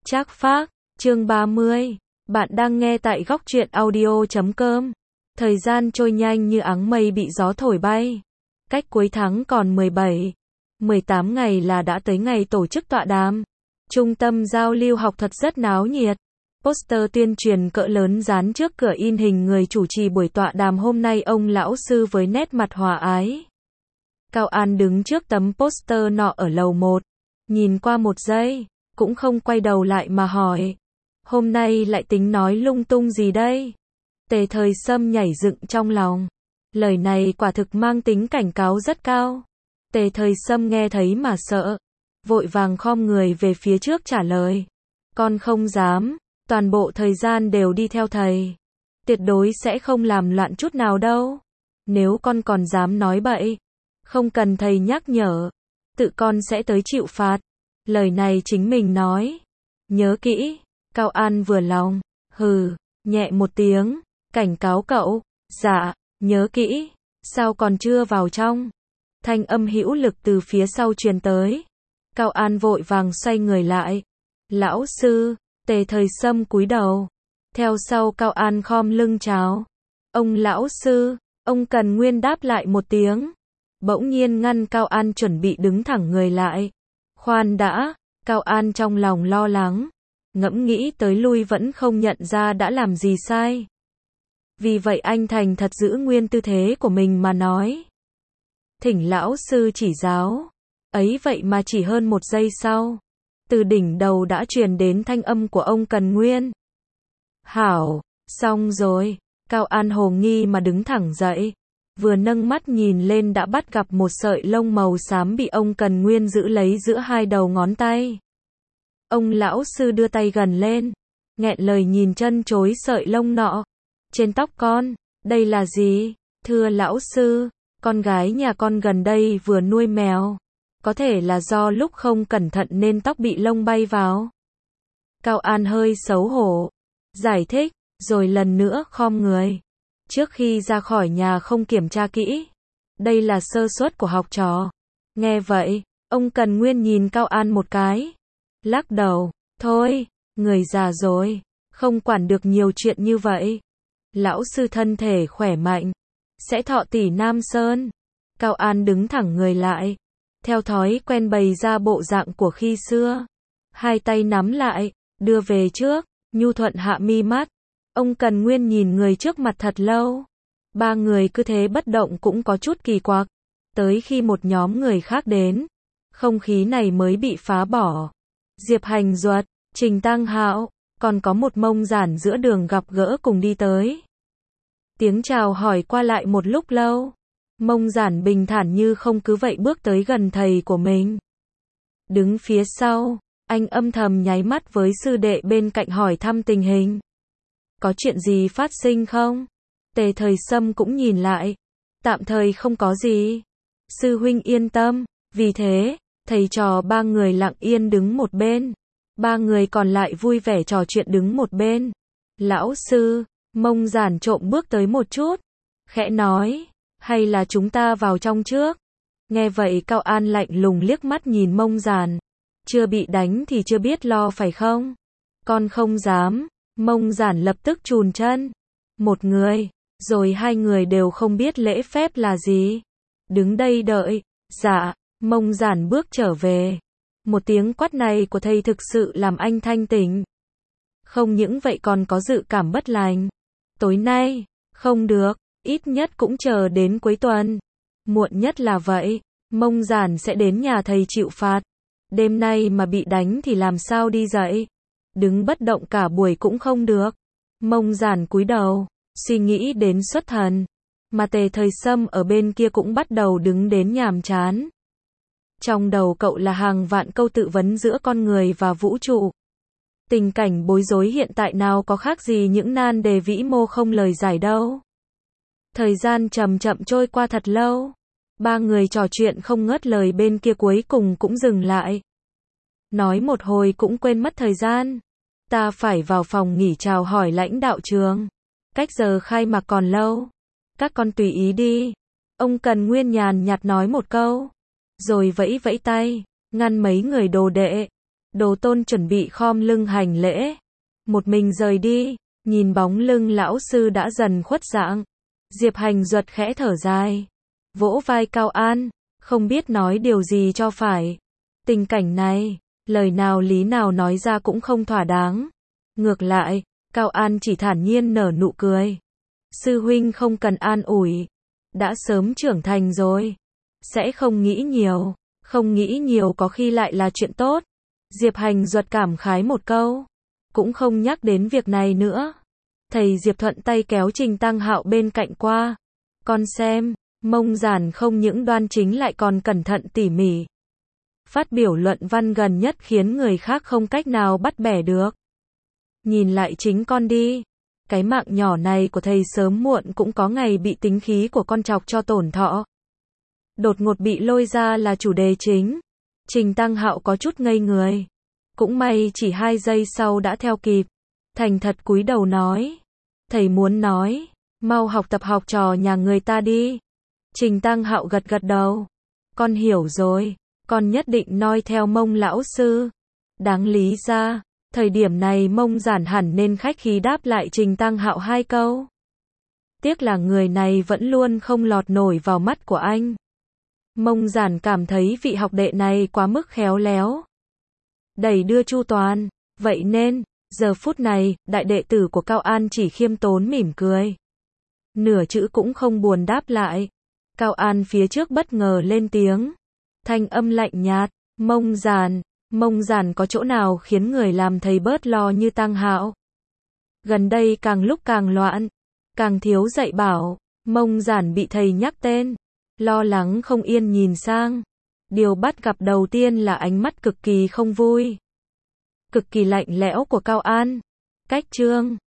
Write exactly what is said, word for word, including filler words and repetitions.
Trác Phác, chương ba mươi. Bạn đang nghe tại góc truyện audio chấm com. Thời gian trôi nhanh như áng mây bị gió thổi bay. Cách cuối tháng còn mười bảy, mười tám ngày là đã tới ngày tổ chức tọa đàm. Trung tâm giao lưu học thuật rất náo nhiệt. Poster tuyên truyền cỡ lớn dán trước cửa in hình người chủ trì buổi tọa đàm hôm nay, ông lão sư với nét mặt hòa ái. Cao An đứng trước tấm poster nọ ở lầu một, nhìn qua một giây, cũng không quay đầu lại mà hỏi. Hôm nay lại tính nói lung tung gì đây? Tề Thời Sâm nhảy dựng trong lòng. Lời này quả thực mang tính cảnh cáo rất cao. Tề Thời Sâm nghe thấy mà sợ, vội vàng khom người về phía trước trả lời. Con không dám, toàn bộ thời gian đều đi theo thầy. Tuyệt đối sẽ không làm loạn chút nào đâu. Nếu con còn dám nói bậy, không cần thầy nhắc nhở, tự con sẽ tới chịu phạt. Lời này chính mình nói. Nhớ kỹ. Cao An vừa lòng, hừ, nhẹ một tiếng, cảnh cáo cậu. Dạ, nhớ kỹ. Sao còn chưa vào trong? Thanh âm hữu lực từ phía sau truyền tới. Cao An vội vàng xoay người lại. Lão sư. Tề Thời Sâm cúi đầu. Theo sau Cao An khom lưng chào. Ông lão sư. Ông Cần Nguyên đáp lại một tiếng. Bỗng nhiên ngăn Cao An chuẩn bị đứng thẳng người lại. Khoan đã. Cao An trong lòng lo lắng, ngẫm nghĩ tới lui vẫn không nhận ra đã làm gì sai. Vì vậy anh thành thật giữ nguyên tư thế của mình mà nói. Thỉnh lão sư chỉ giáo. Ấy vậy mà chỉ hơn một giây sau, từ đỉnh đầu đã truyền đến thanh âm của ông Cần Nguyên. Hảo, xong rồi. Cao An hồ nghi mà đứng thẳng dậy. Vừa nâng mắt nhìn lên đã bắt gặp một sợi lông màu xám bị ông Cần Nguyên giữ lấy giữa hai đầu ngón tay. Ông lão sư đưa tay gần lên, nghẹn lời nhìn chân chối sợi lông nọ. Trên tóc con, đây là gì? Thưa lão sư, con gái nhà con gần đây vừa nuôi mèo. Có thể là do lúc không cẩn thận nên tóc bị lông bay vào. Cao An hơi xấu hổ, giải thích, rồi lần nữa khom người. Trước khi ra khỏi nhà không kiểm tra kỹ. Đây là sơ suất của học trò. Nghe vậy, ông Cần Nguyên nhìn Cao An một cái. Lắc đầu, thôi, người già rồi, không quản được nhiều chuyện như vậy. Lão sư thân thể khỏe mạnh, sẽ thọ tỷ Nam Sơn. Cao An đứng thẳng người lại, theo thói quen bày ra bộ dạng của khi xưa. Hai tay nắm lại, đưa về trước, nhu thuận hạ mi mắt. Ông Cần Nguyên nhìn người trước mặt thật lâu. Ba người cứ thế bất động cũng có chút kỳ quặc. Tới khi một nhóm người khác đến, không khí này mới bị phá bỏ. Diệp Hành Duật, Trình Tăng Hạo, còn có một Mông Giản giữa đường gặp gỡ cùng đi tới. Tiếng chào hỏi qua lại một lúc lâu. Mông Giản bình thản như không cứ vậy bước tới gần thầy của mình. Đứng phía sau, anh âm thầm nháy mắt với sư đệ bên cạnh hỏi thăm tình hình. Có chuyện gì phát sinh không? Tề Thời Sâm cũng nhìn lại. Tạm thời không có gì. Sư huynh yên tâm. Vì thế, thầy trò ba người lặng yên đứng một bên. Ba người còn lại vui vẻ trò chuyện đứng một bên. Lão sư, Mông Giản trộm bước tới một chút. Khẽ nói, hay là chúng ta vào trong trước? Nghe vậy Cao An lạnh lùng liếc mắt nhìn Mông Giản. Chưa bị đánh thì chưa biết lo phải không? Con không dám. Mông Giản lập tức chùn chân. Một người, rồi hai người đều không biết lễ phép là gì. Đứng đây đợi. Dạ. Mông Giản bước trở về. Một tiếng quát này của thầy thực sự làm anh thanh tỉnh. Không những vậy còn có dự cảm bất lành. Tối nay, không được, ít nhất cũng chờ đến cuối tuần. Muộn nhất là vậy, Mông Giản sẽ đến nhà thầy chịu phạt. Đêm nay mà bị đánh thì làm sao đi dậy? Đứng bất động cả buổi cũng không được. Mông Giản cúi đầu, suy nghĩ đến xuất thần. Mà Tề Thời Sâm ở bên kia cũng bắt đầu đứng đến nhàm chán. Trong đầu cậu là hàng vạn câu tự vấn giữa con người và vũ trụ. Tình cảnh bối rối hiện tại nào có khác gì những nan đề vĩ mô không lời giải đâu. Thời gian chậm chậm trôi qua thật lâu. Ba người trò chuyện không ngớt lời bên kia cuối cùng cũng dừng lại. Nói một hồi cũng quên mất thời gian. Ta phải vào phòng nghỉ chào hỏi lãnh đạo trường. Cách giờ khai mạc còn lâu. Các con tùy ý đi. Ông Cần Nguyên nhàn nhạt nói một câu. Rồi vẫy vẫy tay, ngăn mấy người đồ đệ. Đồ Tôn chuẩn bị khom lưng hành lễ, một mình rời đi, nhìn bóng lưng lão sư đã dần khuất dạng. Diệp Hành Duật khẽ thở dài, vỗ vai Cao An, không biết nói điều gì cho phải. Tình cảnh này, lời nào lý nào nói ra cũng không thỏa đáng. Ngược lại, Cao An chỉ thản nhiên nở nụ cười. Sư huynh không cần an ủi, đã sớm trưởng thành rồi, sẽ không nghĩ nhiều, không nghĩ nhiều có khi lại là chuyện tốt. Diệp Hành Duật cảm khái một câu, cũng không nhắc đến việc này nữa. Thầy Diệp thuận tay kéo Trình Tăng Hạo bên cạnh qua. Con xem, Mông Giản không những đoan chính lại còn cẩn thận tỉ mỉ. Phát biểu luận văn gần nhất khiến người khác không cách nào bắt bẻ được. Nhìn lại chính con đi, cái mạng nhỏ này của thầy sớm muộn cũng có ngày bị tính khí của con chọc cho tổn thọ. Đột ngột bị lôi ra là chủ đề chính. Trình Tăng Hạo có chút ngây người. Cũng may chỉ hai giây sau đã theo kịp. Thành thật cúi đầu nói. Thầy muốn nói, mau học tập học trò nhà người ta đi. Trình Tăng Hạo gật gật đầu. Con hiểu rồi, con nhất định noi theo Mông lão sư. Đáng lý ra, thời điểm này Mông Giản hẳn nên khách khí đáp lại Trình Tăng Hạo hai câu. Tiếc là người này vẫn luôn không lọt nổi vào mắt của anh. Mông Giản cảm thấy vị học đệ này quá mức khéo léo, đẩy đưa chu toàn, vậy nên, giờ phút này, đại đệ tử của Cao An chỉ khiêm tốn mỉm cười. Nửa chữ cũng không buồn đáp lại. Cao An phía trước bất ngờ lên tiếng. Thanh âm lạnh nhạt, Mông Giản, Mông Giản có chỗ nào khiến người làm thầy bớt lo như Tăng Hạo? Gần đây càng lúc càng loạn, càng thiếu dạy bảo, Mông Giản bị thầy nhắc tên, lo lắng không yên nhìn sang. Điều bắt gặp đầu tiên là ánh mắt cực kỳ không vui, cực kỳ lạnh lẽo của Cao An. Cách chương